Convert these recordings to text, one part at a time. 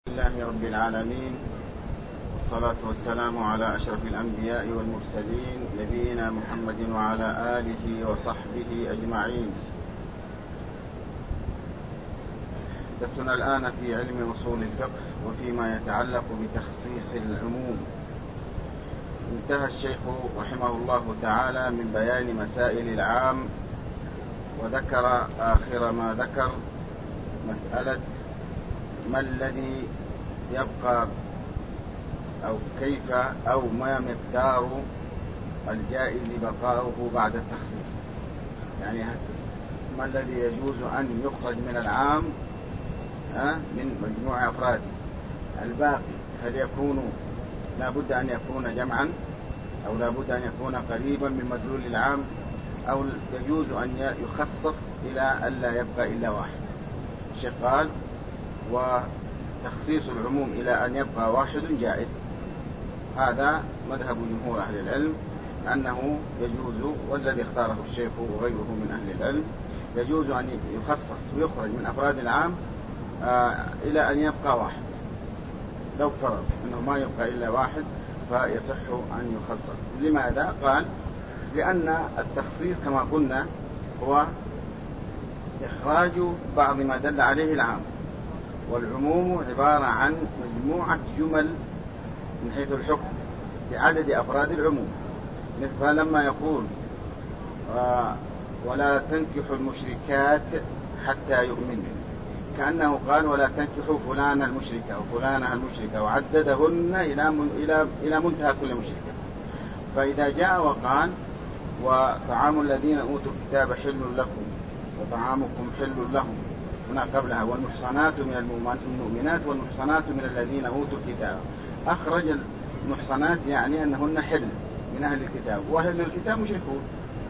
لله رب العالمين، والصلاة والسلام على أشرف الأنبياء والمرسلين نبينا محمد وعلى آله وصحبه أجمعين. درسنا الآن في علم أصول الفقه وفيما يتعلق بتخصيص العموم. انتهى الشيخ رحمه الله تعالى من بيان مسائل العام، وذكر آخر ما ذكر مسألة ما الذي يبقى أو كيف أو ما مقدار الجائز بقاؤه بعد التخصيص، يعني ما الذي يجوز أن يخرج من العام من مجموع أفراد الباقي، هل يكون لا بد أن يكون جمعا أو لا بد أن يكون قريبا من مدلول العام، أو يجوز أن يخصص إلى ألا يبقى إلا واحد. الشيخ قال وتخصيص العموم إلى أن يبقى واحد جائز. هذا مذهب جمهور أهل العلم أنه يجوز، والذي اختاره الشيخ وغيره من أهل العلم يجوز أن يخصص ويخرج من أفراد العام إلى أن يبقى واحد. لو فرض أنه ما يبقى إلا واحد فيصح أن يخصص. لماذا؟ قال لأن التخصيص كما قلنا هو إخراج بعض ما دل عليه العام، والعموم عبارة عن مجموعة جمل من حيث الحكم بعدد أفراد العموم. فلما يقول ولا تنكحوا المشركات حتى يؤمنوا، كأنه قال ولا تنكحوا فلان المشركة وفلانة المشركة، وعددهن إلى منتهى كل مشركة. فإذا جاء وقال وطعام الذين أوتوا الكتاب حل لكم وطعامكم حل لهم، هنا قبلها والمحصنات من المؤمنات والمحصنات من الذين أوتوا الكتاب، أخرج المحصنات يعني أنهن حل من أهل الكتاب، وأهل الكتاب مشركون.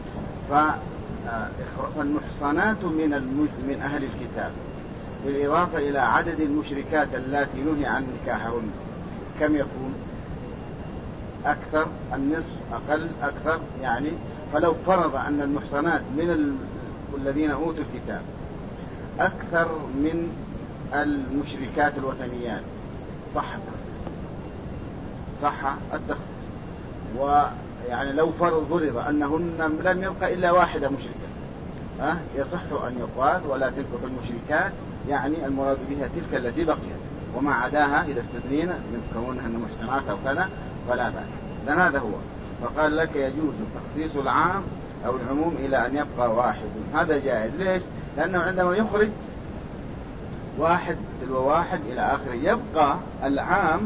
فالمحصنات من أهل الكتاب بالإضافة إلى عدد المشركات التي نهي عن نكاحهن كم يكون؟ أكثر، النصف، أقل، أكثر يعني. فلو فرض أن المحصنات من الذين أوتوا الكتاب أكثر من المشركات الوثنيات صح التخصيص، صح التخصيص. ويعني لو فرض أنهن لم يبقى إلا واحدة مشركة يصح أن يقال ولا تنكحوا المشركات، يعني المراد بها تلك التي بقيت، وما عداها إذا استثنينا من كونها محصنات أو كذا فلا بأس. لأن هذا هو. فقال لك يجوز تخصيص العام أو العموم إلى أن يبقى واحد، هذا جائز. ليش؟ لأنه عندما يخرج واحد تلو واحد إلى آخره يبقى العام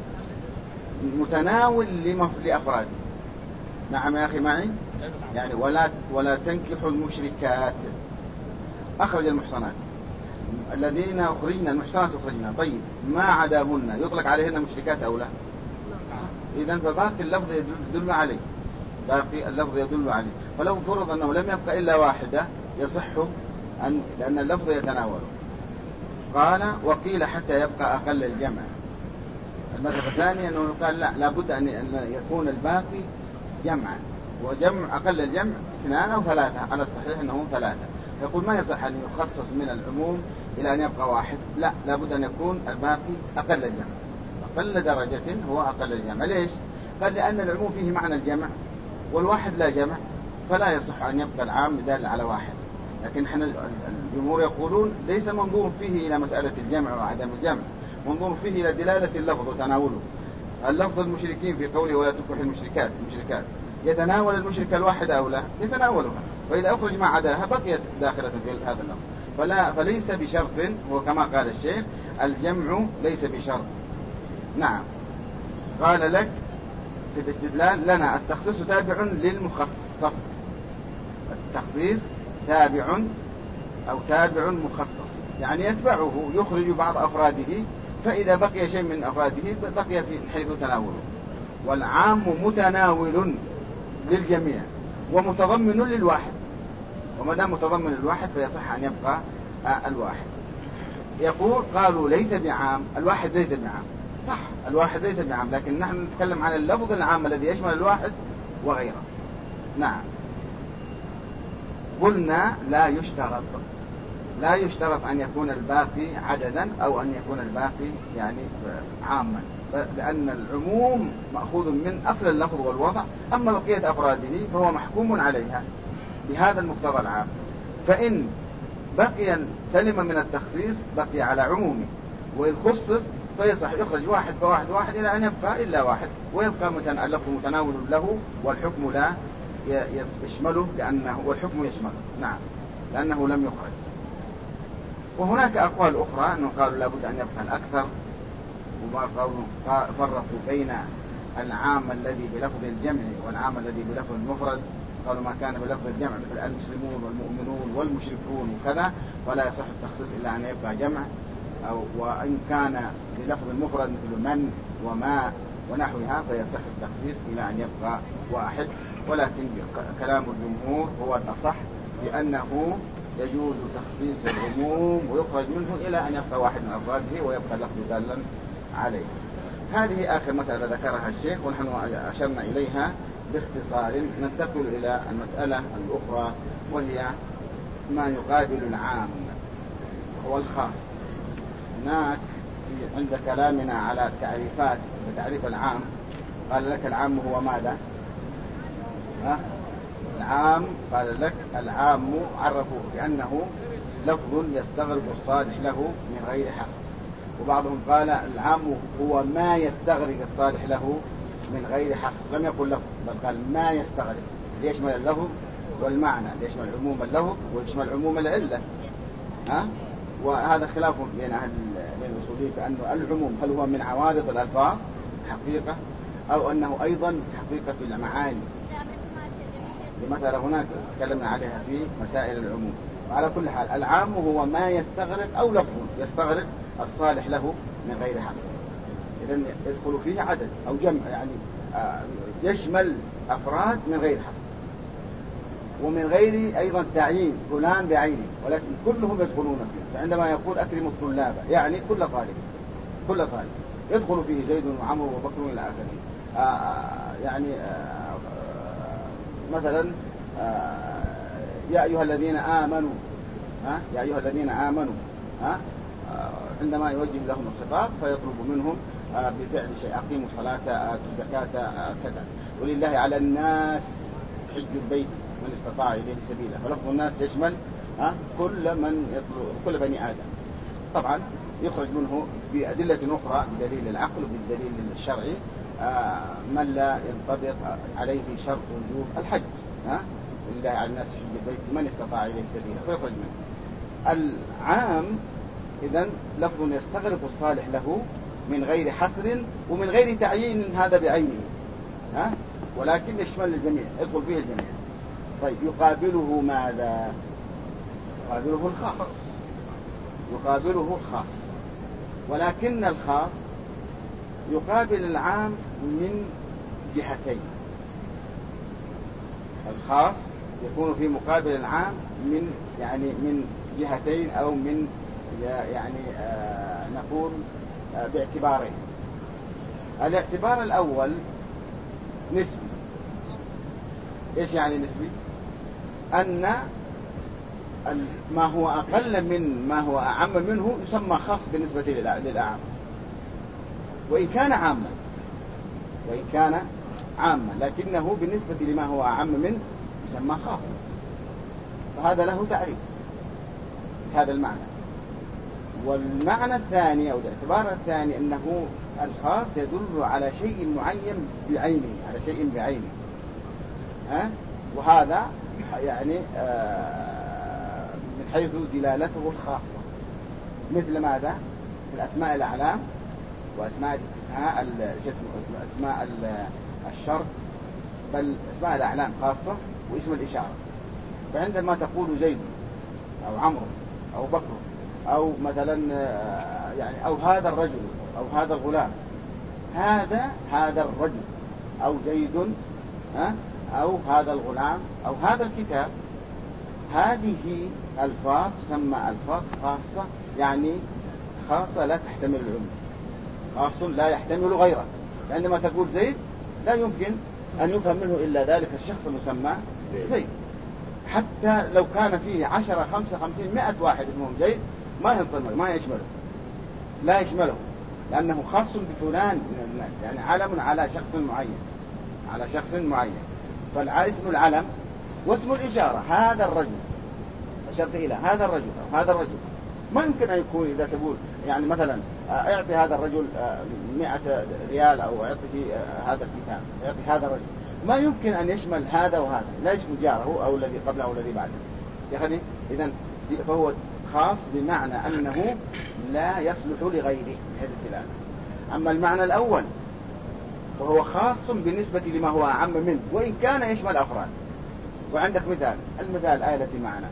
متناول لأفراده. نعم يا أخي معي؟ يعني ولا تنكحوا المشركات، أخرج المحصنات، الذين أخرجنا المحصنات أخرجنا، طيب ما عداهن يطلق عليهن مشركات أو لا؟ إذن فباقي اللفظ يدل عليه، باقي اللفظ يدل عليه. فلو فرض أنه لم يبقى إلا واحدة يصح لأن اللفظ يتناوله. قال وقيل حتى يبقى أقل الجمع. المذهب الثاني أنه قال لا بد أن يكون الباقي جمعا، وجمع أقل الجمع 2 أو 3، على الصحيح أنه 3. يقول ما يصح أن يخصص من العموم إلى أن يبقى واحد، لا بد أن يكون الباقي أقل الجمع، أقل درجة هو أقل الجمع. ليش؟ قال لأن العموم فيه معنى الجمع والواحد لا جمع، فلا يصح أن يبقى العام دال على واحد. لكن احنا الجمهور يقولون ليس منظور فيه إلى مسألة الجمع وعدم الجمع، منظور فيه إلى دلالة اللفظ وتناوله. اللفظ المشركين في قوله ولا تنكحوا المشركات يتناول المشرك الواحد أو لا؟ يتناولها، فإذا أخرج ما عداها بقيت داخلة في هذا اللفظ. فليس بشرط، وكما قال الشيخ الجمع ليس بشرط. نعم. قال لك في الاستدلال لنا التخصيص تابع للمخصص، التخصيص تابع مخصص، يعني يتبعه، يخرج بعض أفراده، فإذا بقي شيء من أفراده بقي في حيث تناوله. والعام متناول للجميع ومتضمن للواحد، وما دام متضمن للواحد فيصح أن يبقى الواحد. يقول قالوا ليس بعام، الواحد ليس بعام، صح الواحد ليس بعام، لكن نحن نتكلم عن اللفظ العام الذي يشمل الواحد وغيره. نعم. قلنا لا يشترط، لا يشترط أن يكون الباقي عددا أو أن يكون الباقي يعني عاما، لأن العموم مأخوذ من أصل اللفظ والوضع، أما بقية أفراده فهو محكوم عليها بهذا المقتضى العام. فإن بقي سلم من التخصيص بقي على عمومه، وإن خصص فيصح يخرج واحد فواحد واحد إلى أن يبقى إلا واحد، ويبقى اللفظ متناول له والحكم لا يشمله، لأنه والحكم يشمله، نعم، لأنه لم يخرج. وهناك أقوال أخرى أنه قالوا لابد أن يبقى الأكثر، وما قالوا فرقوا بين العام الذي بلفظ الجمع والعام الذي بلفظ المفرد. قالوا ما كان بلفظ الجمع مثل المسلمون والمؤمنون والمشركون وكذا فلا يصح التخصيص إلا أن يبقى جمع، وإن كان بلفظ المفرد مثل من وما ونحوها فيصح التخصيص إلى أن يبقى واحد. ولكن كلام الجمهور هو الأصح، بأنه يجوز تخصيص العموم ويخرج منه إلى أن يبقى واحد من أفراده ويبقى اللفظ دالا عليه. هذه آخر مسألة ذكرها الشيخ ونحن أشرنا إليها باختصار. ننتقل إلى المسألة الأخرى وهي ما يقابل العام هو الخاص. هناك عند كلامنا على التعريفات وتعريف العام قال لك العام هو ماذا؟ العام قال لك العام عرفوه بأنه لفظ يستغرق الصالح له من غير حصر، وبعضهم قال العام هو ما يستغرق الصالح له من غير حصر، لم يقل لفظ بل قال ما يستغرق ليشمل اللفظ والمعنى، ليشمل عموم اللفظ ويشمل عموم العلة. وهذا خلاف بين أهل الأصوليين بأن العموم هل هو من عوارض الألفاظ حقيقة أو أنه أيضا حقيقة في المعاني. المسألة هناك تكلمنا عليها في مسائل العموم. وعلى كل حال العام هو ما يستغرق أو لفظ يستغرق الصالح له من غير حصر، إذن يدخل فيه عدد أو جمع، يعني يشمل أفراد من غير حصر، ومن غير أيضا تعيين فلان بعينه، ولكن كلهم يدخلون فيه. فعندما يقول أكرم الطلاب يعني كل طالب يدخل فيه زيد وعمرو وبكر إلى آخره. يعني مثلا يا أيها الذين آمنوا عندما يوجه لهم الخطاب فيطلب منهم بفعل شيء، أقيموا الصلاة آتوا الزكاة كذا، ولله على الناس حج البيت من استطاع إليه سبيلا. فلفظ الناس يشمل كل بني آدم. طبعا يخرج منه بأدلة أخرى بدليل العقل وبالدليل الشرعي من لا ينطبق عليه شرط وجوب الحج، ولله على الناس حج البيت من استطاع إليه سبيلا، فيخرج منه. العام إذن لفظ يستغرق الصالح له من غير حصر ومن غير تعيين هذا بعينه، ولكن يشمل الجميع، يدخل فيه الجميع. طيب يقابله ماذا؟ يقابله الخاص، ولكن الخاص يقابل العام من جهتين. الخاص يكون في مقابل العام من جهتين أو من نقول باعتبارين. الاعتبار الأول نسبي. إيش يعني نسبي؟ أن ما هو أقل من ما هو أعم منه يسمى خاص بالنسبة للأعم، وإن كان عاما لكنه بالنسبة لما هو أعم منه يسمى خاص. فهذا له تعريف هذا المعنى. والمعنى الثاني أو الاعتبار الثاني أنه الخاص يدل على شيء معين بعينه، وهذا يعني من حيث دلالته الخاصة، مثل ماذا؟ في الأسماء الأعلام وأسماء الاستثناء أسماء الشرط، بل أسماء الأعلام خاصة واسم الإشارة. فعندما تقول زيد أو عمرو أو بكر أو مثلا أو هذا الرجل أو هذا الغلام، هذا الرجل أو زيد أو هذا الغلام أو هذا الكتاب، هذه ألفاظ تسمى ألفاظ خاصة، يعني خاصة لا تحتمل العموم، خاص لا يحتمل غيره. عندما تقول زيد لا يمكن أن يفهم منه إلا ذلك الشخص المسمى زيد. حتى لو كان فيه 10 55 100 واحد اسمهم زيد ما ينضم، ما يشمله، لا يشمله، لأنه خاص بفلان من الناس، يعني علم على شخص معين، على شخص معين. فالاسم العلم واسم الإشارة هذا الرجل، أشرت إلى هذا الرجل أو هذا الرجل، ما يمكن أن يكون إذا تقول يعني مثلا اعطي هذا الرجل 100 ريال أو اعطي هذا الكتاب، اعطي هذا الرجل، ما يمكن أن يشمل هذا وهذا، لا يشمل جاره أو الذي قبله أو الذي بعده. يعني إذن فهو خاص بمعنى أنه لا يصلح لغيره من هذه الدلالة. أما المعنى الأول فهو خاص بالنسبة لما هو أعم منه وإن كان يشمل أفراد. وعندك مثال، المثال آية التي معنا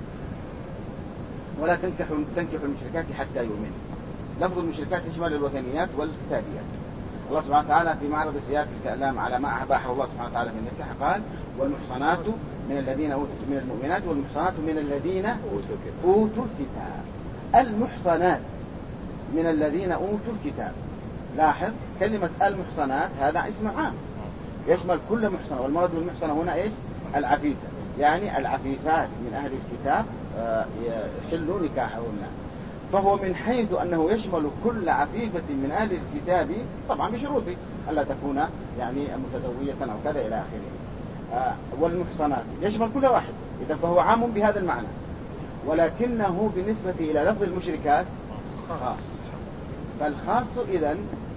ولا تنكحوا المشركات حتى يؤمنوا. لفظ المشركات يشمل الوثنيات والكتابيات. الله سبحانه وتعالى في معرض سياق الكلام على ما أباحه الله سبحانه وتعالى من النكاح قال والمحصنات من الذين أوتوا من المؤمنات والمحصنات من الذين أوتوا الكتاب. المحصنات من الذين أوتوا الكتاب، لاحظ كلمة المحصنات هذا اسم عام يشمل كل محصنة، والمراد بالمحصنة هنا إيش؟ العفيفة، يعني العفيفات من أهل الكتاب يحلوا نكاحهن. فهو من حيث أنه يشمل كل عفيفة من أهل الكتاب طبعا بشروط ألا تكون يعني متزوجة أو كذا إلى آخره. والمحصنات يشمل كل واحد، إذا فهو عام بهذا المعنى، ولكنه بالنسبة إلى لفظ المشركات خاص. فالخاص إذن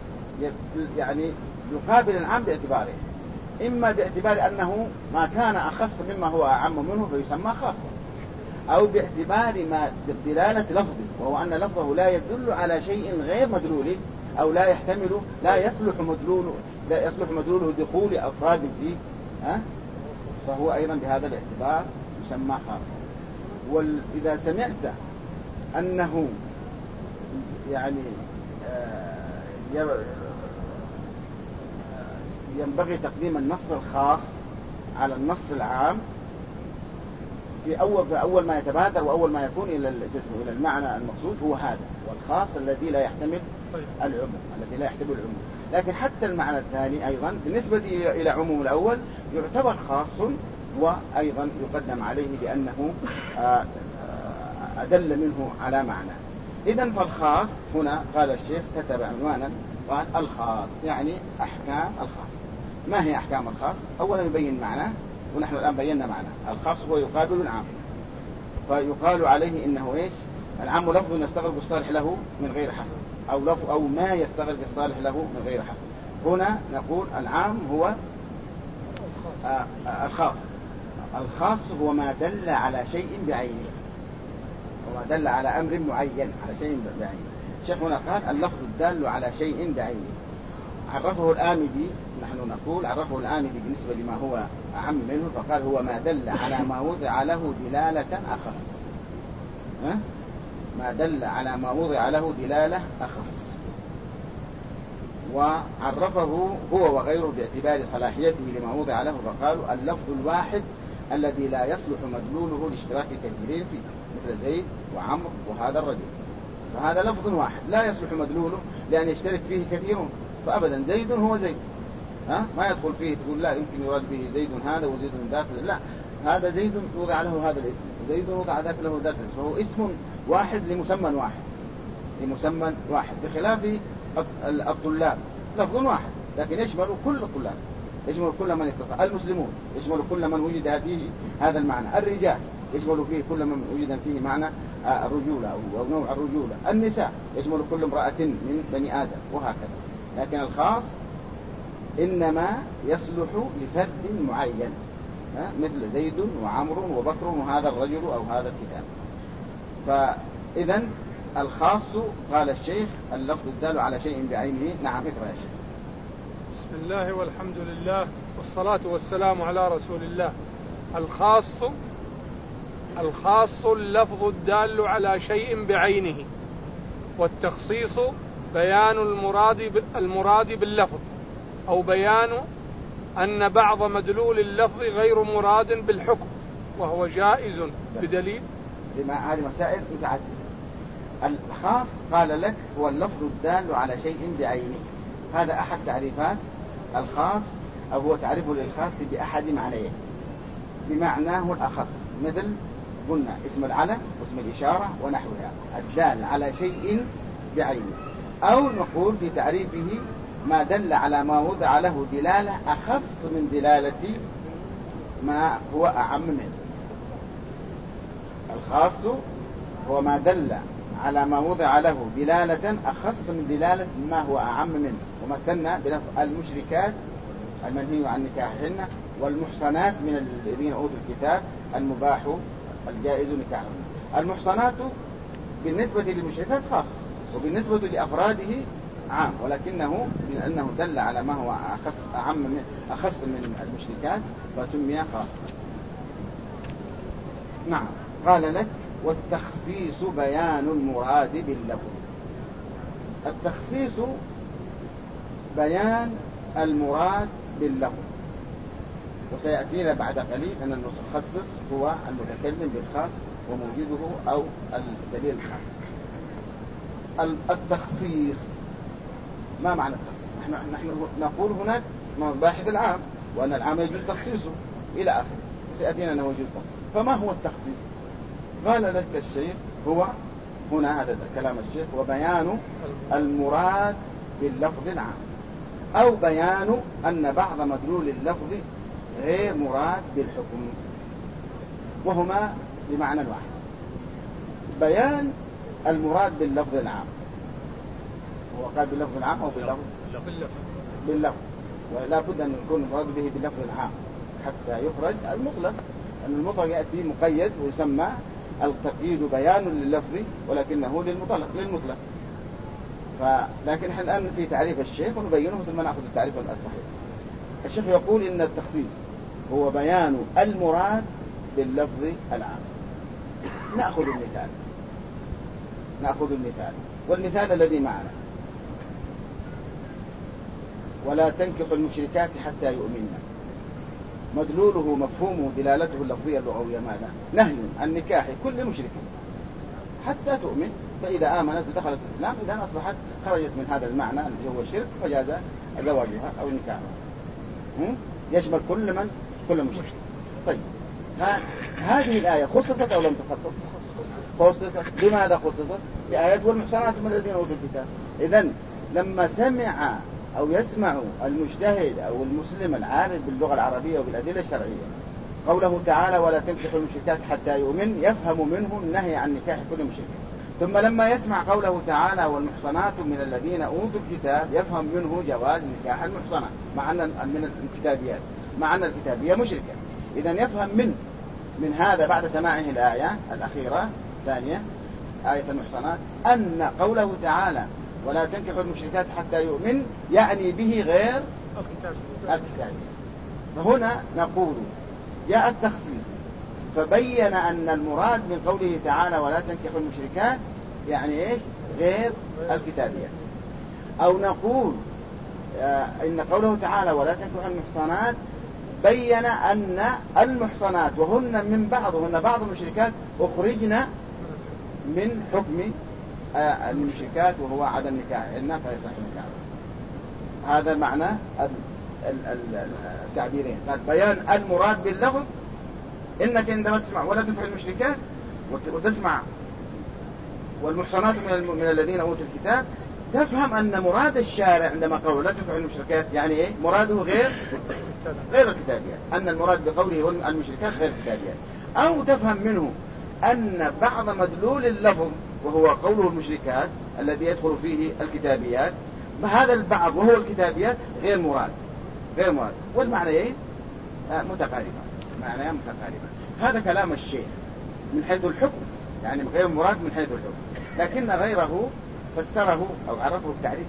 يعني يقابل العام باعتباره، إما باعتبار أنه ما كان أخص مما هو أعم منه فيسمى خاصا، أو باعتبار ما دلالة لفظه، وهو أن لفظه لا يدل على شيء غير مدلوله أو لا يحتمل، لا يصلح مدلوله دخول أفراد فيه، فهو أيضا بهذا الاعتبار يسمى خاصا. وإذا سمعت أنه يعني ينبغي تقديم النص الخاص على النص العام في أول ما يتبادر وأول ما يكون إلى المعنى المقصود هو هذا، والخاص الذي لا يحتمل العموم، الذي لا يحتمل العموم. لكن حتى المعنى الثاني أيضا بالنسبة إلى عموم الأول يعتبر خاص، وأيضا يقدم عليه لأنه أدل منه على معنى. إذن فالخاص هنا قال الشيخ كتب عنوانا قال الخاص يعني أحكام الخاص. ما هي أحكام الخاص؟ أولا يبين معناه، ونحن الآن بينا معناه. الخاص هو يقابل العام، فيقال عليه إنه إيش؟ العام لفظ يستغرق الصالح له من غير حصر، أو ما يستغرق الصالح له من غير حصر. هنا نقول العام هو الخاص. الخاص هو ما دل على شيء بعينه، وما دل على أمر معين، على شيء بعينه. الشيخ هنا قال اللفظ الدال على شيء بعينه. عرفه الآمدي، نحن نقول عرفه الآمدي بالنسبة لما هو أعم منه، فقال هو ما دل على ما وضع له دلالة أخص. ما دل على ما وضع له دلالة أخص. وعرفه هو وغيره باعتبار صلاحيته لما وضع له، فقالوا اللفظ الواحد الذي لا يصلح مدلوله لاشتراك كثيرين فيه، مثل زيد وعمر وهذا الرجل. فهذا لفظ واحد لا يصلح مدلوله لأن يشترك فيه كثيرون، فأبدا زيد هو زيد، ما يدخل فيه تقول لا يمكن يراد به زيد هذا وزيد ذاك، لا، هذا زيد وضع له هذا الاسم، وزيد وضع ذاك له ذاك الاسم، فهو اسم واحد لمسمى واحد، لمسمى واحد، بخلاف الطلاب لفظ واحد لكن يشمل كل الطلاب، يشمل كل من استطاع. المسلمون يشمل كل من وجد فيه هذا المعنى. الرجال يشمل فيه كل من وجد فيه معنى الرجولة أو نوع الرجولة. النساء يشمل كل امرأة من بني آدم، وهكذا. لكن الخاص إنما يصلح لفرد معين، مثل زيد وعمر وبكر وهذا الرجل أو هذا الكتاب. فإذا الخاص قال الشيخ اللفظ الدال على شيء بعينه. نعم اقرأ يا شيخ. بسم الله والحمد لله والصلاة والسلام على رسول الله. الخاص اللفظ الدال على شيء بعينه، والتخصيص بيان المراد باللفظ، أو بيان أن بعض مدلول اللفظ غير مراد بالحكم، وهو جائز بدليل. هذه مسائل متعددة. الخاص قال لك هو اللفظ الدال على شيء بعينه، هذا أحد تعريفات الخاص، أو هو تعريفه للخاص بأحد معنيه، بمعناه الأخص. مثل قلنا اسم العلم واسم الإشارة ونحوها الدال على شيء بعينه، أو نقول في تعريفه ما دل على ما وضع له دلالة أخص من دلالة ما هو أعم منه. الخاص هو ما دل على ما وضع له دلالة أخص من دلالة ما هو أعم منه. ومثلنا بلفظ المشركات المنهي عن نكاحهن والمحصنات من الذين أوتوا الكتاب المباح الجائز نكاحهن. المحصنات بالنسبة للمشركات خاص، وبالنسبة لأفراده عام، ولكنه من أنه دل على ما هو أخص من المشركات فسمي خاصا. نعم. قال لك والتخصيص بيان المراد باللفظ. التخصيص بيان المراد باللفظ، وسيأتينا بعد قليل أن المتخصص هو المتكلم بالخاص وموجوده أو الدليل الخاص. التخصيص ما معنى التخصيص؟ نحن نقول هناك مباحث العام وأن العام يجوز تخصيصه إلى آخره، سيأتينا أنه يجوز تخصيص. فما هو التخصيص؟ قال لك الشيخ هو هنا هذا كلام الشيخ وبيان المراد باللفظ العام، أو بيان أن بعض مدلول اللفظ غير مراد بالحكم، وهما بمعنى واحد. بيان المراد باللفظ العام، هو قال باللفظ العام أو باللفظ، ولا بد أن يكون المراد به باللفظ العام حتى يخرج المطلق، أن المطلق يأتي مقيد ويسمى التقييد بيان لللفظ ولكنه للمطلق. لكن نحن الآن في تعريف الشيخ ونبينه ثم نأخذ التعريف الصحيح. الشيخ يقول إن التخصيص هو بيان المراد باللفظ العام. نأخذ المثال والمثال الذي معنا: ولا تنكح المشركات حتى يؤمنن. مدلوله مفهومه دلالته اللفظية اللغوية ماذا؟ نهي عن نكاح كل مشرك حتى تؤمن، فإذا آمنت ودخلت الإسلام إذا أصبحت خرجت من هذا المعنى اللي هو الشرك فجاز زواجها أو نكاحها. يشمل كل مشرك. طيب هذه الآية خصصت أو لم تخصص؟ خصصت. لماذا خصصت؟ بآيات والمحصنات من الذين أوتوا الكتاب. إذن لما سمع أو يسمع المجتهد أو المسلم العارف باللغة العربية وبالأدلة الشرعية قوله تعالى ولا تنكحوا المشركات حتى يؤمن، يفهم منه النهي عن نكاح كل مشرك. ثم لما يسمع قوله تعالى والمحصنات من الذين أوتوا الكتاب يفهم منه جواز نكاح المحصنات مع أن من الكتابيات، مع أن الكتابية مشركة. إذن يفهم من هذا بعد سماعه الآية الأخيرة الثانية آية المحصنات أن قوله تعالى ولا تنكحوا المشركات حتى يؤمن يعني به غير الكتابية. فهنا نقول جاء التخصيص فبين أن المراد من قوله تعالى ولا تنكحوا المشركات يعني إيش؟ غير الكتابية. أو نقول إن قوله تعالى ولا تنكحوا المحصنات بين أن المحصنات وهن بعض المشركات أخرجنا من حكم المشركات وهو عدم نكاحهن فيصح نكاحهن. هذا معنى التعبيرين. بيان المراد باللفظ، إنك عندما تسمع ولا تنكح المشركات وتسمع والمحصنات من الذين أوتوا الكتاب تفهم أن مراد الشارع عندما قال لا تنكح المشركات يعني إيه؟ مراده غير الكتابيات، أن المراد بقوله المشركات غير الكتابيات. أو تفهم منه أن بعض مدلول اللفظ وهو قوله المشركات الذي يدخل فيه الكتابيات، هذا البعض وهو الكتابيات غير مراد. والمعنيين متقاربة. هذا كلام الشيخ من حيث الحكم، يعني غير مراد من حيث الحكم، لكن غيره فسره أو عرفه التعريف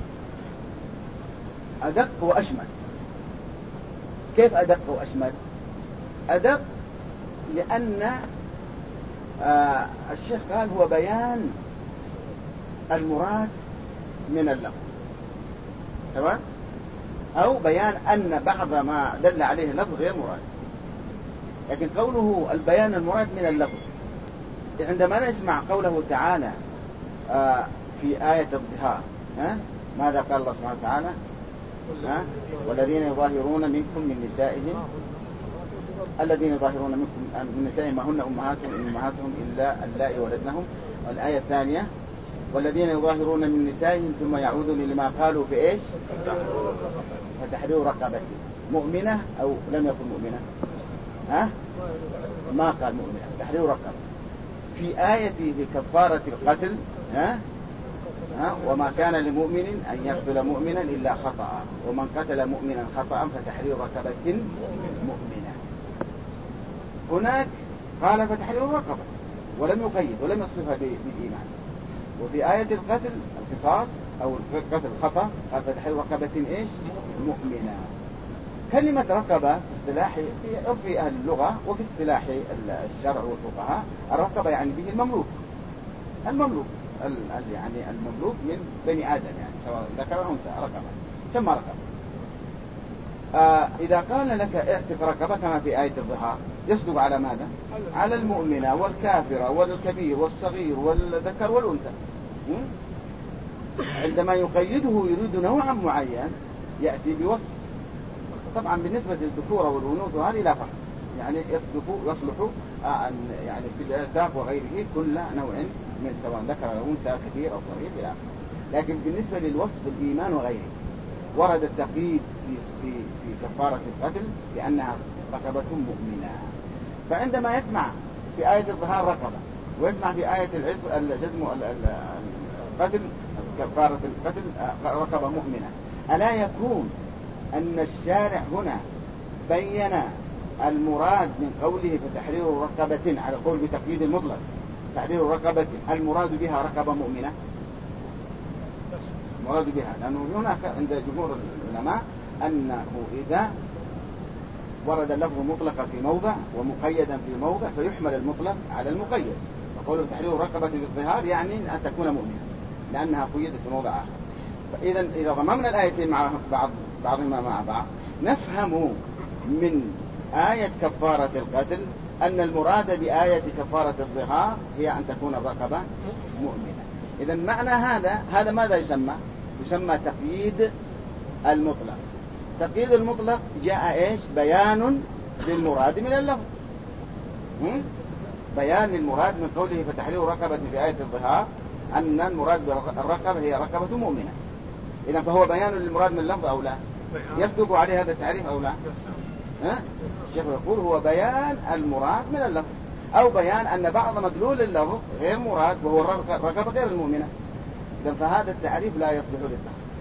أدق وأشمل. كيف أدق وأشمل؟ أدق لأن الشيخ قال هو بيان المراد من اللفظ، تمام؟ أو بيان أن بعض ما دل عليه اللفظ غير مراد. لكن قوله البيان المراد من اللفظ، عندما نسمع قوله تعالى في آية الظهار ماذا قال الله سبحانه وتعالى؟ والذين يظاهرون منكم من نسائهم الذين يظاهرون منكم من نسائهم ما هن أمهاتهم إن أمهاتهم إلا اللائي ولدنهم. والآية الثانية والذين يظاهرون من نسائهم ثم يعودون لما قالوا في إيش فتحرير رقبة مؤمنة أو لم يكن مؤمنة ما قال مؤمنة تحرير رقبة. في آية في كفارة القتل وما كان لمؤمن أن يقتل مؤمنا إلا خطأ ومن قتل مؤمنا خطأ فتحرير رقبة مؤمنة. هناك قال فتحرير رقبة ولم يقيد ولم يصفها بالإيمان. وفي آية القتل القصاص أو القتل الخطأ قال فتحرير رقبة إيش مؤمنة. كلمة رقبة في اصطلاح في عرف أهل اللغة وفي اصطلاح الشرع والفقهاء الرقبة يعني به المملوك يعني المملوك من بني آدم يعني سواء ذكر أو أنثى رقبة ثم رقبة. إذا قال لك اعتق رقبة كما في آية الظهار يصدق على ماذا؟ على المؤمنة والكافرة والكبير والصغير والذكر والأنثى. عندما يقيده يريد نوعا معين يأتي بوصف. طبعا بالنسبة للذكورة والأنوثة وهذه لا فرق يعني يصلح يعني في الإعتاق وغيره كل نوع من سواء ذكر أو أنثى كبير أو صغير إلى آخره. لكن بالنسبة للوصف الإيمان وغيره ورد التقييد في كفارة القتل بأنها رقبة مؤمنة. فعندما يسمع في آية الظهار رقبة ويسمع في آية الجزم القتل كفارة القتل رقبة مؤمنة ألا يكون أن الشارع هنا بين المراد من قوله فتحرير رقبة على قول بتقييد المطلق تحرير رقبة المراد بها رقبة مؤمنة مراد بها لأنه هناك عند جمهور العلماء أنه إذا ورد اللفظ مطلقا في موضع ومقيدا في موضع فيحمل المطلق على المقيد. فقوله تحرير رقبة بالظهار يعني أن تكون مؤمنة لأنها قيدت في موضع آخر. فإذا إذا ضممنا الآيتين مع بعضهما مع بعض نفهم من آية كفارة القتل أن المراد بآية كفارة الظهار هي أن تكون الرقبة مؤمنة. إذا معنى هذا ماذا يسمى تقييد المطلق. تقييد المطلق جاء إيش بيان للمراد من اللفظ بيان للمراد من قوله فتحرير رقبة في آية الظهار أن المراد بالرقبة هي رقبة مؤمنة. إذا فهو بيان للمراد من اللفظ أو لا يصدق عليه هذا التعريف أو لا الشيخ يقول هو بيان المراد من اللفظ أو بيان أن بعض مدلول اللفظ غير مراد وهو الرقبة غير المؤمنة. إذا فهذا التعريف لا يصلح للتخصيص.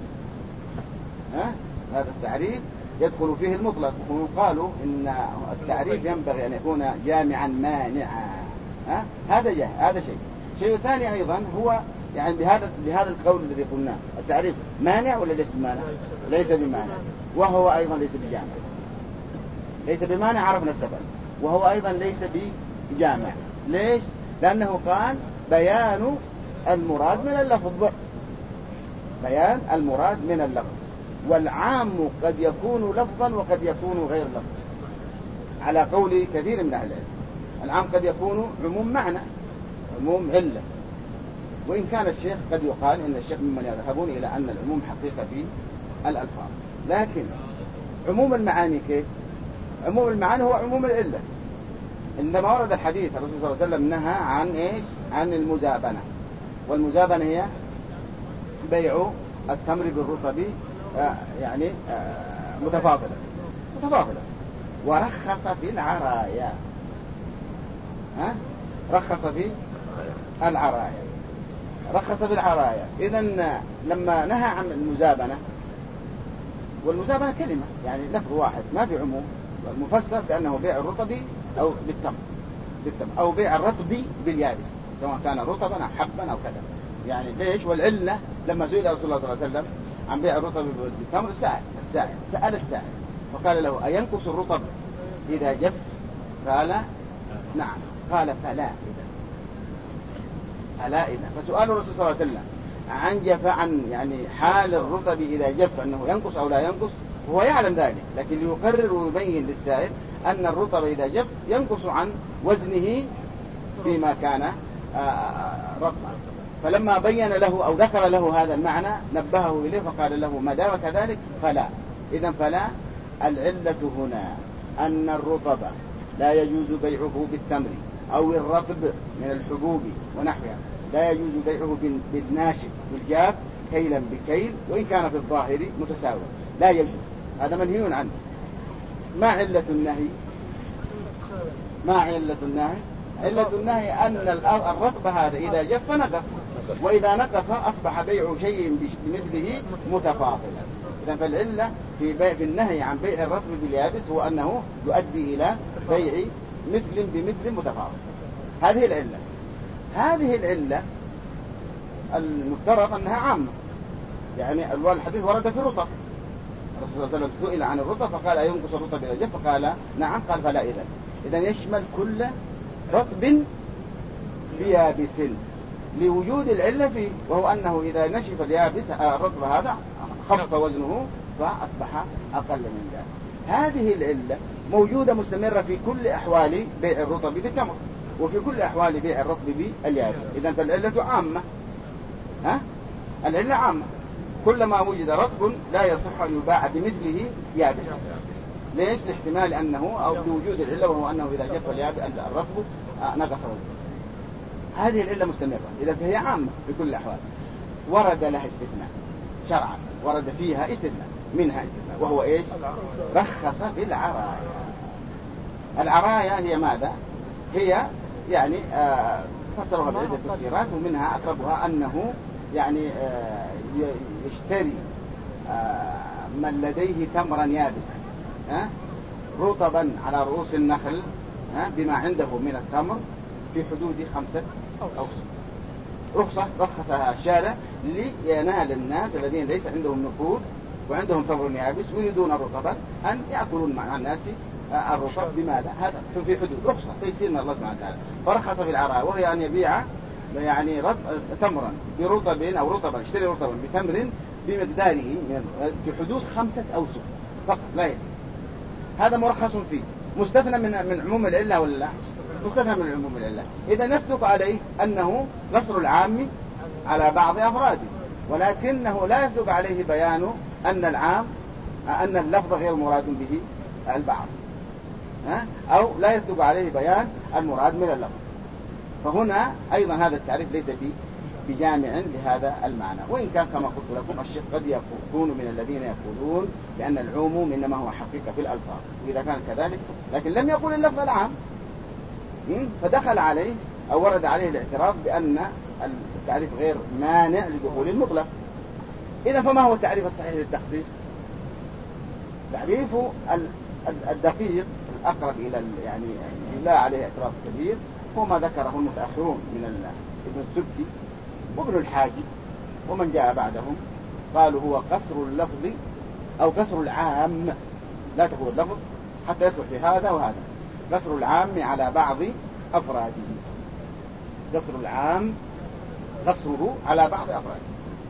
هذا التعريف يدخل فيه المطلق وقالوا إن التعريف ينبغي أن يكون جامعا مانعا. هذا شيء ثاني أيضا هو يعني بهذا القول الذي قلناه التعريف مانع ولا ليس بمانع؟ ليس بمانع وهو أيضا ليس بجامع. ليس بمانع عرفنا السبب وهو أيضا ليس بجامع. ليش؟ لأنه قال بيان المراد من اللفظ بيان المراد من اللفظ والعام قد يكون لفظا وقد يكون غير لفظ على قول كثير من أهل العلم. العام قد يكون عموم معنى عموم علة وإن كان الشيخ قد يقال إن الشيخ ممن يذهبون إلى أن العموم حقيقة في الألفاظ. لكن عموم المعاني كيف؟ عموم المعاني هو عموم العلة. عندما ورد الحديث الرسول صلى الله عليه وسلم نهى عن إيش؟ عن المزابنة. والمزابنة هي بيع التمر بالرطب يعني متفاضلة ورخص في العرايا رخص في العرايا. إذن لما نهى عن المزابنة والمزابنة كلمة يعني لفظ واحد ما في عموم المفسر بأنه بيع الرطب أو بالتمر أو بيع الرطب باليابس سواء كان رطبا أو حبا أو كذا يعني ليش؟ والعلة لما سئل رسول الله صلى الله عليه وسلم عن بيع الرطب بالتمر سأل السائل وقال له أينقص الرطب إذا جف؟ قال نعم. قال فلا إذا فسؤال الرسول صلى الله عليه وسلم عن يعني حال الرطب إذا جف أنه ينقص أو لا ينقص وهو يعلم ذلك لكن يقرر ويبين للسائل أن الرطب إذا جف ينقص عن وزنه فيما كان رطبا. فلما بين له أو ذكر له هذا المعنى نبهه إليه فقال له ما دام كذلك فلا. إذن فلا العلة هنا أن الرطب لا يجوز بيعه بالتمر أو الرطب من الحبوب ونحوها، لا يجوز بيعه بالناشف بالجاف كيلا بكيل وإن كان في الظاهر متساويا، لا يجوز، هذا منهي عنه. ما علة النهي؟ ما علة النهي؟ علة النهي أن الرطب هذا إذا جف نقص، وإذا نقص أصبح بيع شيء بمثله متفاضلا. إذن فالعلة في النهي عن بيع الرطب باليابس هو أنه يؤدي إلى بيع مثل بمثل متفاضل. هذه العلة. هذه العلة المفترض أنها عامة، يعني الحديث ورد في الرطب، الرسول صلى الله عليه وسلم سئل عن الرطب فقال أينقص الرطب إذا جف؟ قال نعم. قال فلا إذن يشمل كل رطب بيابس لوجود العلة فيه، وهو أنه إذا نشف اليابس الرطب هذا خف وزنه فأصبح أقل من ذلك. هذه العلة موجودة مستمرة في كل أحوال بيع الرطب بالتمر، وفي كل أحوال بيع الرطب باليابس. إذن فالعلة عامة، العلة عامة، كلما وجد رطب لا يصح أن يباع بمثله يابس. ليش؟ لاحتمال أنه أو بوجود العلة، وهو أنه إذا جف الرطب نقص وزنه. هذه العلة مستمرة، إذا فهي عامة في كل الأحوال. ورد لها استثناء شرعا، ورد فيها استثناء، منها استثناء، وهو إيش؟ رخص في العرايا. العرايا هي ماذا؟ هي يعني فسرها بعدة تفسيرات، ومنها أقربها أنه يعني يشتري من لديه تمرا يابسا رطبا على رؤوس النخل بما عنده من التمر في حدود 5 أوسق. رخصة رخصها الشارع لينال الناس الذين ليس عندهم نقود وعندهم تمر يابس ويريدون رطبا أن يأكلون مع الناس الرطب. بماذا؟ هذا في حدود رخصة تيسير من الله سبحانه وتعالى. فرخص في العراء، وهي أن يبيع يعني تمرا برطب أو رطبا، اشتري رطبا بتمر بمقداره في حدود 5 أوسق فقط لا يزيد. هذا مرخص فيه، مستثنى من عموم العلة ولا لا؟ مستثنى من عموم العلة. إذا يصدق عليه أنه قصر العام على بعض أفراده، ولكنه لا يصدق عليه بيان أن العام أن اللفظ غير مراد به البعض، أو لا يصدق عليه بيان المراد من اللفظ. فهنا أيضا هذا التعريف ليس بجامع لهذا المعنى، وإن كان كما قلت لكم الشيخ قد يكون من الذين يقولون بأن العموم إنما هو حقيقة في الألفاظ، وإذا كان كذلك لكن لم يقل اللفظ العام، فدخل عليه أو ورد عليه الاعتراف بأن التعريف غير مانع لدخول المطلق. إذا فما هو التعريف الصحيح للتخصيص؟ تعريف الدقيق الأقرب إلى يعني لا عليه اعتراف كبير هو ما ذكره المتأخرون من ابن السبكي وابن الحاجب ومن جاء بعدهم، قالوا هو قصر اللفظ أو قصر العام، لا تقول اللفظ حتى يصلح في هذا وهذا، قصر العام على بعض أفراده، قصر العام قصره على بعض أفراده.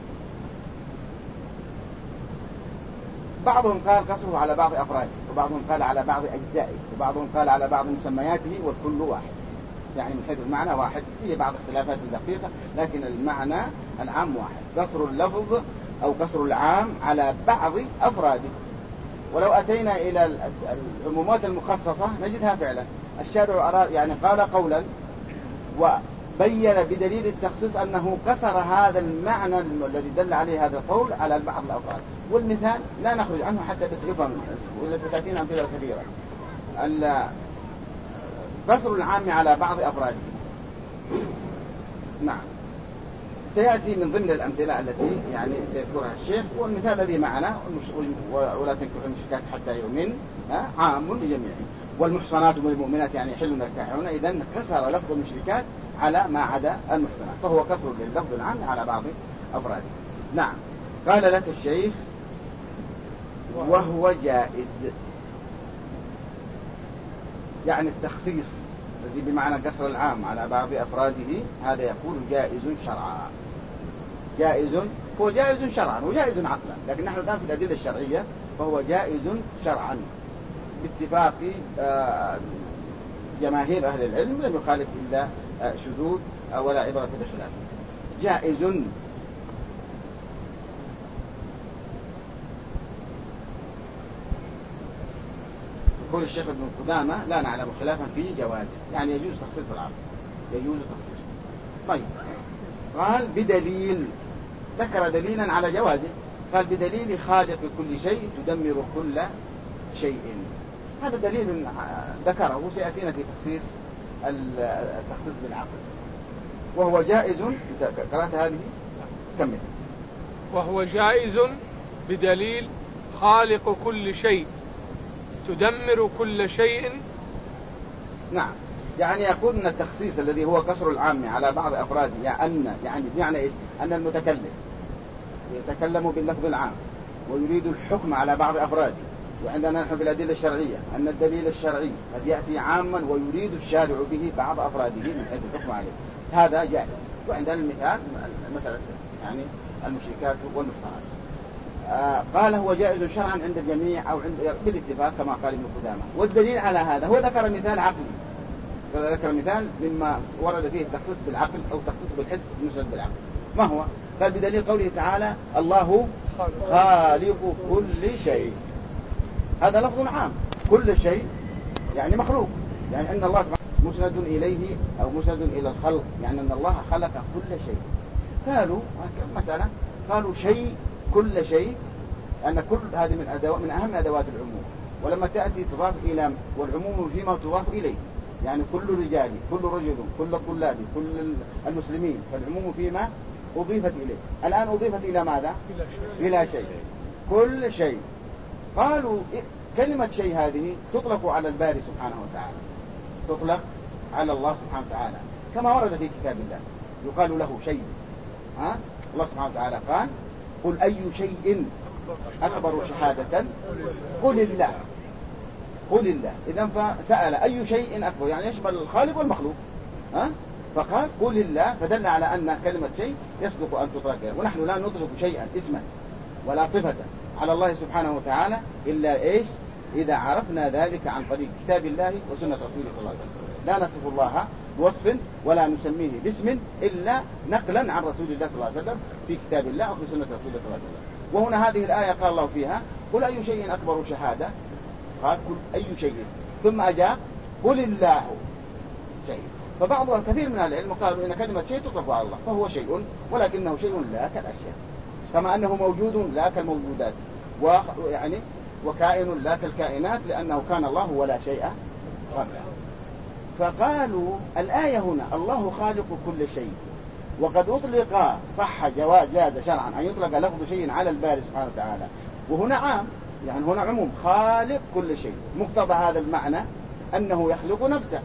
بعضهم قال قصره على بعض أفراده، وبعضهم قال على بعض أجزائه، وبعضهم قال على بعض مسمياته، والكل واحد، يعني من حيث المعنى واحد، فيه بعض اختلافات دقيقة لكن المعنى العام واحد، قصر اللفظ أو قصر العام على بعض أفراده. ولو أتينا إلى العمومات المخصصة نجدها فعلا الشارع أراد يعني قال قولا وبين بدليل التخصيص أنه قصر هذا المعنى الذي دل عليه هذا القول على بعض الأفراد. والمثال لا نخرج عنه حتى بس يفهم، ولا ستأتينا أمثلة كثيرة. قصر العام على بعض أفراده، نعم، سيأتي من ضمن الأمثلة التي يعني سيذكرها الشيخ. والمثال الذي معنا ولا تنكحوا المشركات حتى يؤمن عام لجميعهم، والمحصنات من المؤمنات يعني حل نكاحهن. إذن كسر لفظ المشركات على ما عدا المحصنات، فهو كسر لللفظ العام على بعض أفراده. نعم. قال لك الشيخ وهو جائز، يعني التخصيص الذي بمعنى قصر العام على بعض أفراده هذا يقول جائز شرعا. جائز، هو جائز شرعا وجائز عقلا، لكن نحن الآن في الأدلة الشرعية فهو جائز شرعا باتفاق جماهير أهل العلم، لم يخالف إلا شذوذ ولا عبرة بخلاف. جائز يقول الشيخ ابن قدامة لا نعلم خلافا في جوازه، يعني يجوز تخصيص العقل، يجوز تخصيص. طيب قال بدليل، ذكر دليلا على جوازه، قال بدليل خالق كل شيء تدمر كل شيء. هذا دليل ذكره سيأتينا في تخصيص التخصيص بالعقل، وهو جائز. قرأت هذه؟ كمل. وهو جائز بدليل خالق كل شيء تدمر كل شيء. نعم، يعني يقول أن التخصيص الذي هو قصر العام على بعض أفراده، يعني بمعنى إيش؟ أن المتكلم يتكلم باللفظ العام ويريد الحكم على بعض أفراده، وعندنا نحن في الأدلة الشرعية أن الدليل الشرعي قد يأتي عاما ويريد الشارع به بعض أفراده من حيث الحكم عليه، هذا جائز. وعندنا المثال مسألة يعني المشركات والمحصنات. قال هو جائز شرعا عند الجميع أو عند بالاتفاق كما قال ابن قدامة. والدليل على هذا هو ذكر مثال عقلي، ذكر مثال مما ورد فيه التخصيص بالعقل أو التخصيص بالحس المسند بالعقل. ما هو؟ قال بدليل قوله تعالى الله خالق كل شيء. هذا لفظ عام، كل شيء يعني مخلوق، يعني أن الله مسند إليه أو مسند إلى الخلق، يعني أن الله خلق كل شيء. قالوا مسألة، قالوا شيء كل شيء، أن كل هذه من أهم أدوات العموم، ولما تأتي تضاف إلى، والعموم فيما تضاف إليه، يعني كل رجال كل رجل كل الطلاب كل المسلمين، فالعموم فيما أضيفت إليه. الآن أضيفت إلى ماذا؟ إلى شيء، كل شيء. قالوا كلمة شيء هذه تطلق على الباري سبحانه وتعالى، تطلق على الله سبحانه وتعالى كما ورد في كتاب الله، يقال له شيء. الله سبحانه وتعالى قال قل أي شيء أكبر شهادة قل الله، قل الله. إذن فسأل أي شيء أكبر، يعني يشمل الخالق والمخلوق. فقال قل الله، فدل على أن كلمة شيء يصدق أن تطلق، ونحن لا نطلق شيئا اسما ولا صفة على الله سبحانه وتعالى إلا إيش؟ إذا عرفنا ذلك عن طريق كتاب الله وسنة رسوله صلى الله عليه وسلم. لا نصف الله بوصف ولا نسميه باسم إلا نقلا عن رسول الله صلى الله عليه وسلم في كتاب الله أو في سنة رسول الله صلى الله عليه وسلم. وهنا هذه الآية قال الله فيها قل أي شيء أكبر شهادة، قال قل أي شيء، ثم أجاب قل الله شيء. فبعض الكثير من العلم قالوا إن كلمة شيء تطلق على الله، فهو شيء ولكنه شيء لا كالأشياء، كما أنه موجود لا كالموجودات، ويعني وكائن لا كالكائنات، لأنه كان الله ولا شيء قبله. فقالوا الآية هنا الله خالق كل شيء، وقد أطلق صح جاز شرعا أن يطلق لفظ شيء على الباري سبحانه وتعالى، وهنا عام، يعني هنا عموم خالق كل شيء. مقتضى هذا المعنى أنه يخلق نفسه،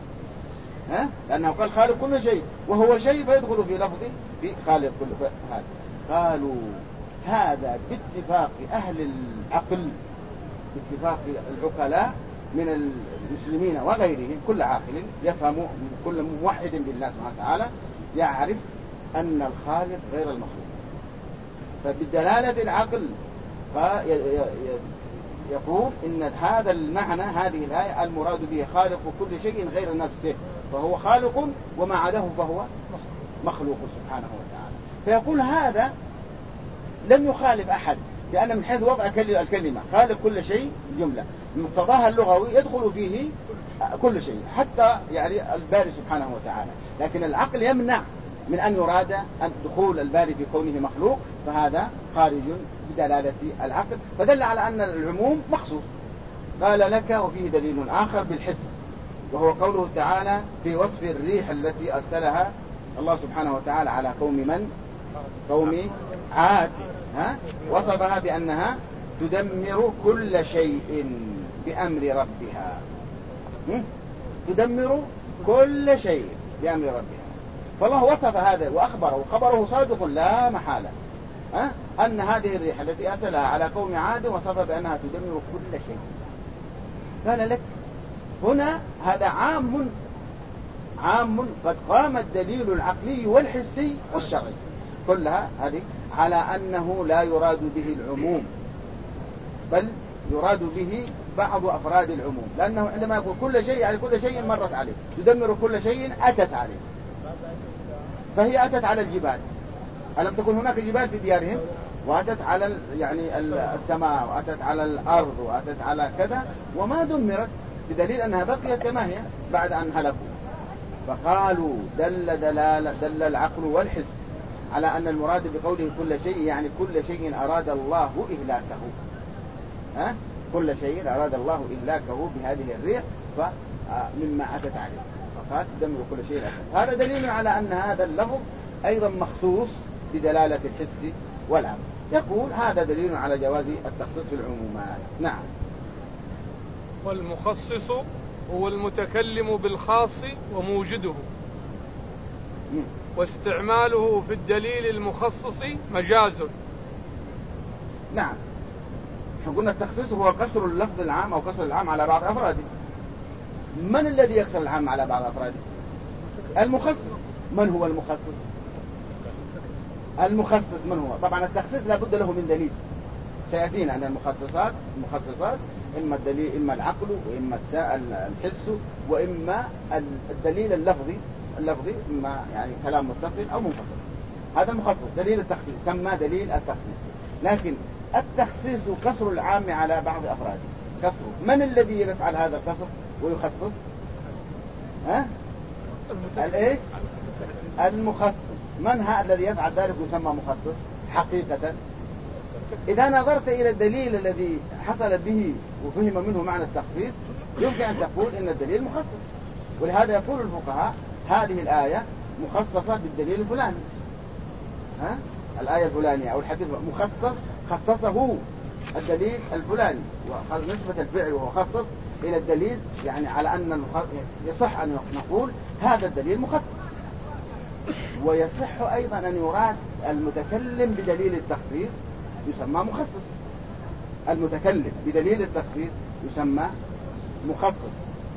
لأنه قال خالق كل شيء وهو شيء، فيدخل في لفظه في خالق كل هذا. قالوا هذا باتفاق أهل العقل، باتفاق العقلاء من المسلمين وغيرهم، كل عاقل يفهم، كل موحد بالله سبحانه وتعالى يعرف أن الخالق غير المخلوق. فبدلالة العقل يقول إن هذا المعنى، هذه الآية المراد به خالق كل شيء غير نفسه، فهو خالق وما عداه فهو مخلوق سبحانه وتعالى. فيقول هذا لم يخالف أحد، لأن من حيث وضع الكلمة خالق كل شيء جملة مقتضاها اللغوي يدخل فيه كل شيء، حتى يعني الباري سبحانه وتعالى، لكن العقل يمنع من أن يراد دخول الباري في كونه مخلوق، فهذا خارج بدلالة العقل، فدل على أن العموم مخصوص. قال لك وفيه دليل آخر بالحس، وهو قوله تعالى في وصف الريح التي أرسلها الله سبحانه وتعالى على قوم من؟ قوم عاد، وصفها بأنها تدمر كل شيء بأمر ربها، تدمر كل شيء بأمر ربها. فالله وصف هذا وأخبره، وخبره صادق لا محالة، أن هذه الريح التي أرسلها على قوم عاد وصف بأنها تدمر كل شيء. قال لك هنا هذا عام قد قام الدليل العقلي والحسي والشرعي كلها هذه على أنه لا يراد به العموم، بل يراد به بعض أفراد العموم، لأنه عندما يقول كل شيء يعني كل شيء مرت عليه، تدمر كل شيء أتت عليه. فهي أتت على الجبال، ألم تكن هناك جبال في ديارهم؟ وأتت على يعني السماء، وأتت على الأرض، وأتت على كذا، وما دمرت، بدليل أنها بقيت كما هي بعد أن هلكوا. فقالوا دل العقل والحس على أن المراد بقوله كل شيء يعني كل شيء أراد الله إهلاكه. كل شيء أراد الله إهلاكه بهذه الريح فمما أتت عليه، فقال دمر كل شيء أتت. هذا دليل على أن هذا اللفظ أيضا مخصوص بدلالة الحس والعقل. يقول هذا دليل على جواز التخصيص في العمومات. نعم. والمخصص هو المتكلم بالخاص وموجده، واستعماله في الدليل المخصص مجاز. نعم. قلنا التخصيص هو قصر اللفظ العام أو قصر العام على بعض أفراده. من الذي يقصر العام على بعض أفراده؟ المخصص. من هو المخصص؟ المخصص من هو؟ طبعا التخصيص لا بد له من دليل، سيأتينا أن المخصصات إما الدليل، إما العقل، وإما الحس، وإما الدليل اللفظي، إما يعني كلام متصل أو منفصل. هذا المخصص دليل التخصيص، سمى دليل التخصيص. لكن التخصيص قصر العام على بعض أفراده. قصر، من الذي يفعل هذا القصر ويخصص؟ الإيش؟ المخصص. من هذا الذي يفعل ذلك ويسمى مخصص حقيقة؟ إذا نظرت إلى الدليل الذي حصل به وفهم منه معنى التخصيص يمكن أن تقول إن الدليل مخصص. ولهذا يقول الفقهاء هذه الآية مخصصة بالدليل الفلاني. الآية الفلانية أو الحديث مخصص، خصصه الدليل الفلاني، ونسبة الفعل وهو خصص إلى الدليل، يعني على أن يصح أن نقول هذا الدليل مخصص. ويصح أيضا أن يراد المتكلم بدليل التخصيص يسمى مخصص. المتكلم بدليل التخصيص يسمى مخصص.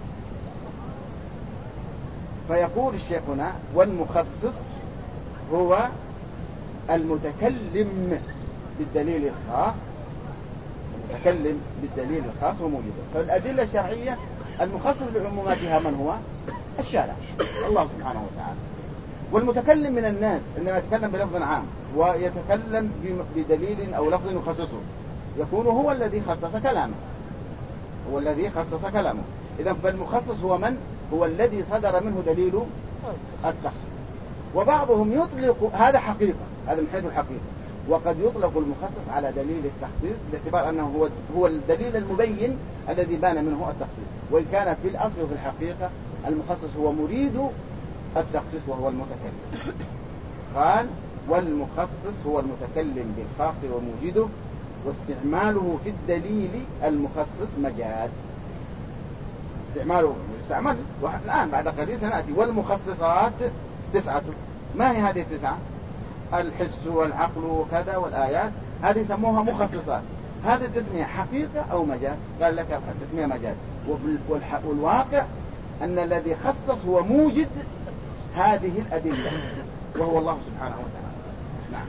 فيقول الشيخ هنا والمخصص هو المتكلم بالدليل الخاص، المتكلم بالدليل الخاص وموجوده. فالأدلة الشرعية المخصص بعموماتها من هو؟ الشارع، الله سبحانه وتعالى. والمتكلم من الناس عندما يتكلم بلفظ عام ويتكلم بدليل أو لفظ يخصصه يكون هو الذي خصص كلامه، هو الذي خصص كلامه. إذن فالمخصص هو من؟ هو الذي صدر منه دليل التخصيص. وبعضهم يطلق هذا حقيقة، هذا من حيث الحقيقة، وقد يطلق المخصص على دليل التخصيص باعتبار أنه هو الدليل المبين الذي بان منه التخصيص، وإن كان في الأصل وفي الحقيقة المخصص هو مريد التخصيص وهو المتكلم. قال والمخصص هو المتكلم بالخاص وموجده، واستعماله في الدليل المخصص مجاز. استعماله يستعمل الآن بعد قليل سنأتي. والمخصصات 9. ما هي هذه 9؟ الحس والعقل وكذا والآيات، هذه يسموها مخصصات. هذه التسمية حقيقة أو مجاز؟ قال لك التسمية مجاز. والواقع أن الذي خصص هو موجد هذه الأدلة وهو الله سبحانه وتعالى. نعم.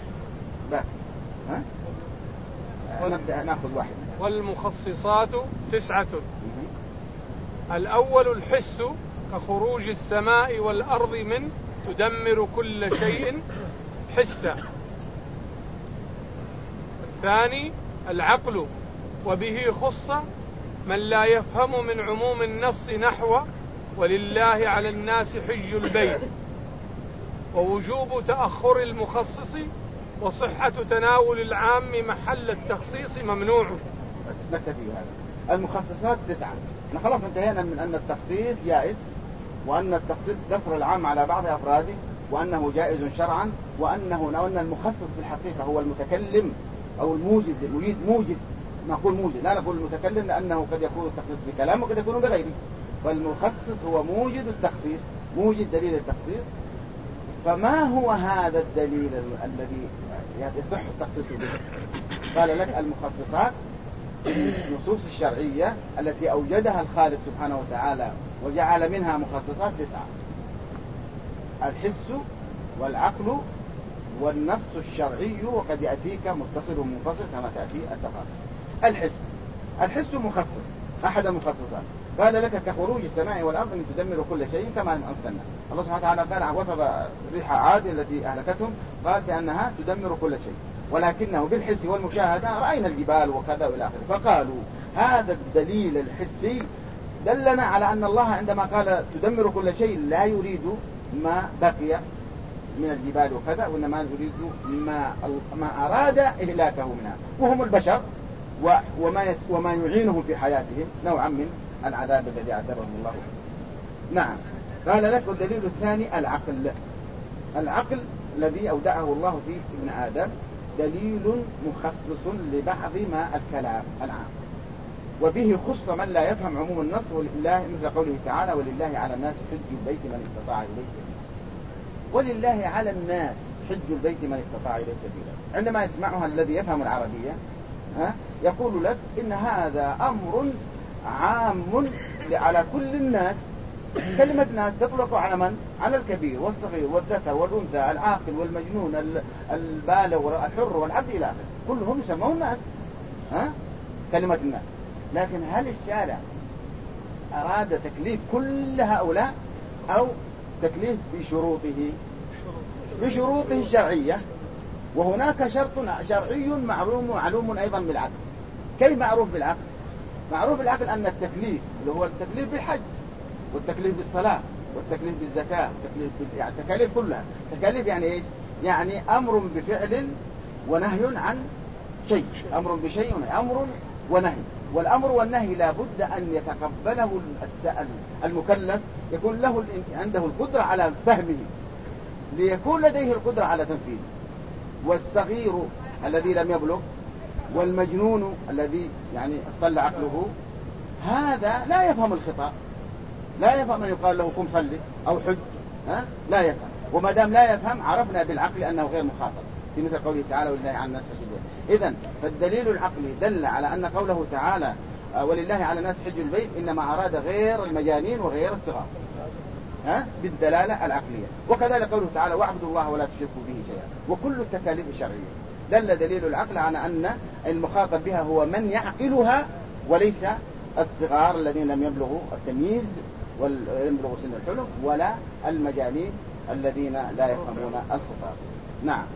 ونبدأ نأخذ واحد. والمخصصات 9. الأول الحس كخروج السماء والأرض من تدمر كل شيء حسا. الثاني العقل وبه خص من لا يفهم من عموم النص نحو ولله على الناس حج البيت، ووجوب تأخر المخصص وصحة تناول العام محل التخصيص ممنوع. بس نكتفي هذا. المخصصات 9. خلاص انتهينا من أن التخصيص جائز، وأن التخصيص قصر العام على بعض أفراده، وأنه جائز شرعا، وأن المخصص في الحقيقة هو المتكلم أو الموجد. موجد، نقول موجد، لا نقول المتكلم، لأنه قد يكون التخصيص بكلام وقد يكون بغيره. فالمخصص هو موجد التخصيص، موجد دليل التخصيص. فما هو هذا الدليل الذي يصح التخصيص به؟ قال لك المخصصات النصوص الشرعية التي أوجدها الخالق سبحانه وتعالى وجعل منها مخصصات 9: الحس والعقل والنص الشرعي، وقد يأتيك متصل ومنفصل كما تأتي التفاصيل. الحس مخصص، أحد المخصصات. قال لك كخروج السماء والأرض من تدمر كل شيء كما أمثلنا. الله سبحانه وتعالى قال وصف ريح عاد التي أهلكتهم، قال بأنها تدمر كل شيء. ولكنه بالحس والمشاهدة رأينا الجبال وكذا وإلى آخره. فقالوا هذا الدليل الحسي دلنا على أن الله عندما قال تدمر كل شيء لا يريد ما بقي من الجبال وكذا، وإنما يريد ما أراد إهلاكه منها، وهم البشر وما يعينهم في حياتهم نوعا من العذاب الذي عذبهم الله. نعم. قال لك الدليل الثاني العقل الذي أودعه الله في ابن آدم دليل مخصص لبعض ما الكلام العام، وبه خص من لا يفهم عموم النص، ولله مثل قوله تعالى ولله على الناس حج البيت من استطاع إليه سبيلا. ولله على الناس حج البيت من استطاع إليه سبيلا، عندما يسمعها الذي يفهم العربية يقول لك إن هذا أمر عام على كل الناس. كلمة ناس تطلق على من؟ على الكبير والصغير والذكر والأنثى، العاقل والمجنون، البالغ والحر والعبد إلى آخره، كلهم يسمون ناس. كلمة الناس. لكن هل الشارع أراد تكليف كل هؤلاء أو تكليف بشروطه الشرعية؟ وهناك شرط شرعي معلوم أيضا بالعقل. كيف معروف بالعقل؟ معروف بالعقل أن التكليف اللي هو التكليف بالحج والتكليف بالصلاة والتكليف بالزكاة يعني التكاليف كلها. تكاليف يعني إيش؟ يعني أمر بفعل ونهي عن شيء، أمر بشيء أمر ونهي. والأمر والنهي لا بد أن يتقبله المكلف، يكون له عنده القدرة على فهمه ليكون لديه القدرة على تنفيذه. والصغير الذي لم يبلغ والمجنون الذي يعني اختل عقله هذا لا يفهم الخطاب، لا يفهم أن يقال له قم صلي أو حج، لا يفهم. وما دام لا يفهم عرفنا بالعقل أنه غير مخاطب، في مثل قوله تعالى ولله على الناس حج البيت. إذن فالدليل العقلي دل على أن قوله تعالى ولله على الناس حج البيت إنما أراد غير المجانين وغير الصغار بالدلالة العقلية. وكذلك قوله تعالى واعبدوا الله ولا تشركوا به شيئا، وكل التكاليف الشرعية دل دليل العقل على أن المخاطب بها هو من يعقلها وليس الصغار الذين لم يبلغوا التمييز ويبلغوا سن الحلم، ولا المجانين الذين لا يفهمون الخطاب. نعم.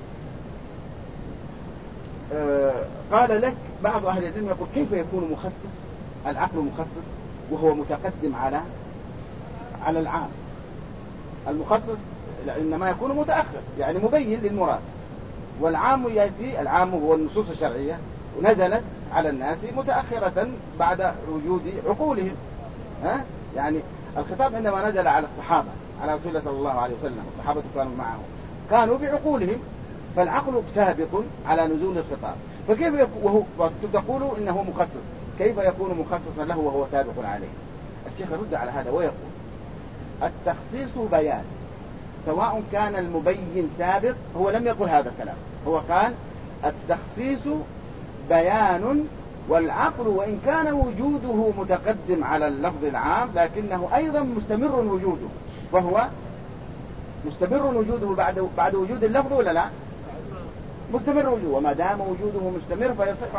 قال لك بعض أهل العلم يقول كيف يكون مخصص العقل مخصص وهو متقدم على العام؟ المخصص إنما يكون متأخر يعني مبين للمراد، والعام يأتي، العام هو النصوص الشرعية ونزلت على الناس متأخرة بعد وجود عقولهم. يعني الخطاب عندما نزل على الصحابة على رسول الله صلى الله عليه وسلم، الصحابة كانوا معه كانوا بعقولهم، فالعقل سابق على نزول الخطاب. فكيف تقول إنه مخصص؟ كيف يكون مخصصا له وهو سابق عليه؟ الشيخ يرد على هذا ويقول التخصيص بيان، سواء كان المبين سابق. هو لم يقل هذا الكلام، هو قال التخصيص بيان، والعقل وإن كان وجوده متقدم على اللفظ العام لكنه أيضا مستمر وجوده، فهو مستمر وجوده بعد وجود اللفظ ولا لا؟ مستمر وجوده، وما دام وجوده مستمر فيصح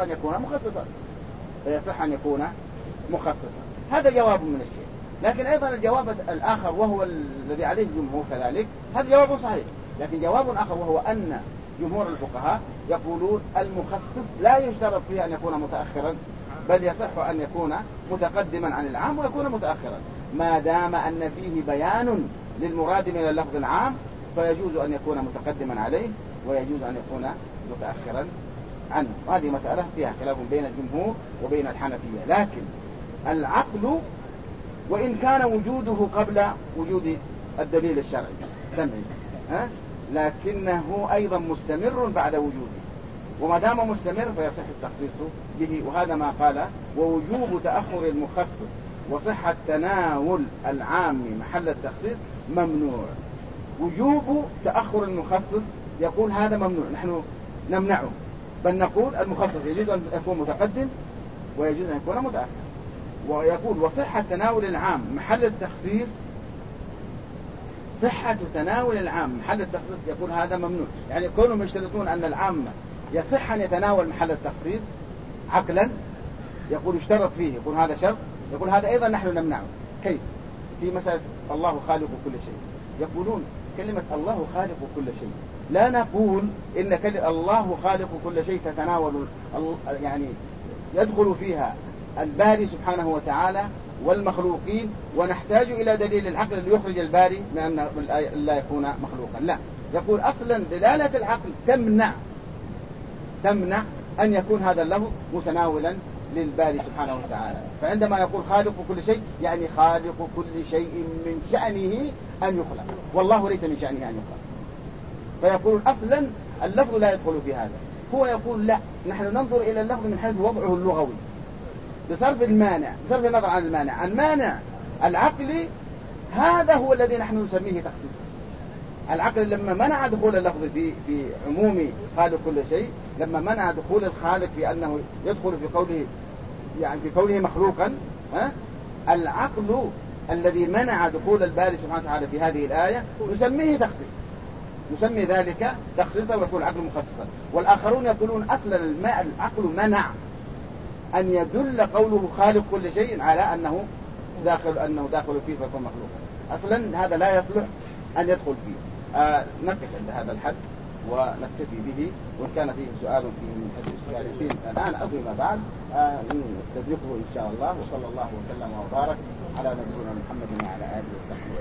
أن يكون مخصصا. هذا جواب من الشيء. لكن أيضا الجواب الآخر وهو الذي عليه الجمهور كذلك، هذا جواب صحيح، لكن جواب آخر وهو أن جمهور الفقهاء يقولون المخصص لا يشترط فيه أن يكون متأخرا، بل يصح أن يكون متقدما عن العام ويكون متأخرا، ما دام أن فيه بيان للمراد من اللفظ العام، فيجوز أن يكون متقدما عليه ويجوز أن يكون متأخرا عنه. وهذه مسألة فيها خلاف بين الجمهور وبين الحنفية. لكن العقل وإن كان وجوده قبل وجود الدليل الشرعي سمعي، لكنه أيضا مستمر بعد وجوده، وما دام مستمر فيصح التخصيص به. وهذا ما قال ووجوب تأخر المخصص وصحة تناول العام محل التخصيص ممنوع. وجوب تأخر المخصص يقول هذا ممنوع، نحن نمنعه، بل نقول المخصص يجوز أن يكون متقدم ويجوز أن يكون متأخر. ويقول وصحة تناول العام محل التخصيص، صحة تناول العام محل التخصيص يقول هذا ممنوع. يعني كونهم يشترطون أن العام يصح أن يتناول محل التخصيص عقلا، يقول يشترط فيه، يقول هذا شرط، يقول هذا أيضا نحن نمنعه. كيف؟ في مسألة الله خالق كل شيء، يقولون كلمة الله خالق كل شيء لا نقول إن الله خالق كل شيء تتناول يعني يدخل فيها الباري سبحانه وتعالى والمخلوقين، ونحتاج إلى دليل العقل ليخرج الباري من أن لا يكون مخلوقا. لا، يقول أصلا دلالة العقل تمنع أن يكون هذا اللفظ متناولا للباري سبحانه وتعالى. فعندما يقول خالق كل شيء يعني خالق كل شيء من شأنه أن يخلق، والله ليس من شأنه أن يخلق. فيقول أصلا اللفظ لا يدخل في هذا. هو يقول لا، نحن ننظر إلى اللفظ من حيث وضعه اللغوي بصرف النظر عن المانع العقلي. هذا هو الذي نحن نسميه تخصيصا. العقل لما منع دخول اللفظ في عموم خالق كل شيء، لما منع دخول الخالق في أنه يدخل في قوله يعني في كونه مخلوقا، العقل الذي منع دخول الباري سبحانه وتعالى في هذه الآية نسميه تخصيص، نسمي ذلك تخصيصا ويكون العقل مخصصا. والآخرون يقولون أصلا العقل منع أن يدل قوله خالق كل شيء على أنه داخل فيه فيكون مخلوقا. أصلا هذا لا يصلح أن يدخل فيه. نقف عند هذا الحد ونكتفي به، وإن كان فيه سؤال فيه من حيث السؤال الآن أو فيما بعد نستدركه إن شاء الله. وصلى الله وسلم وبارك على نبينا محمد وعلى آله وصحبه.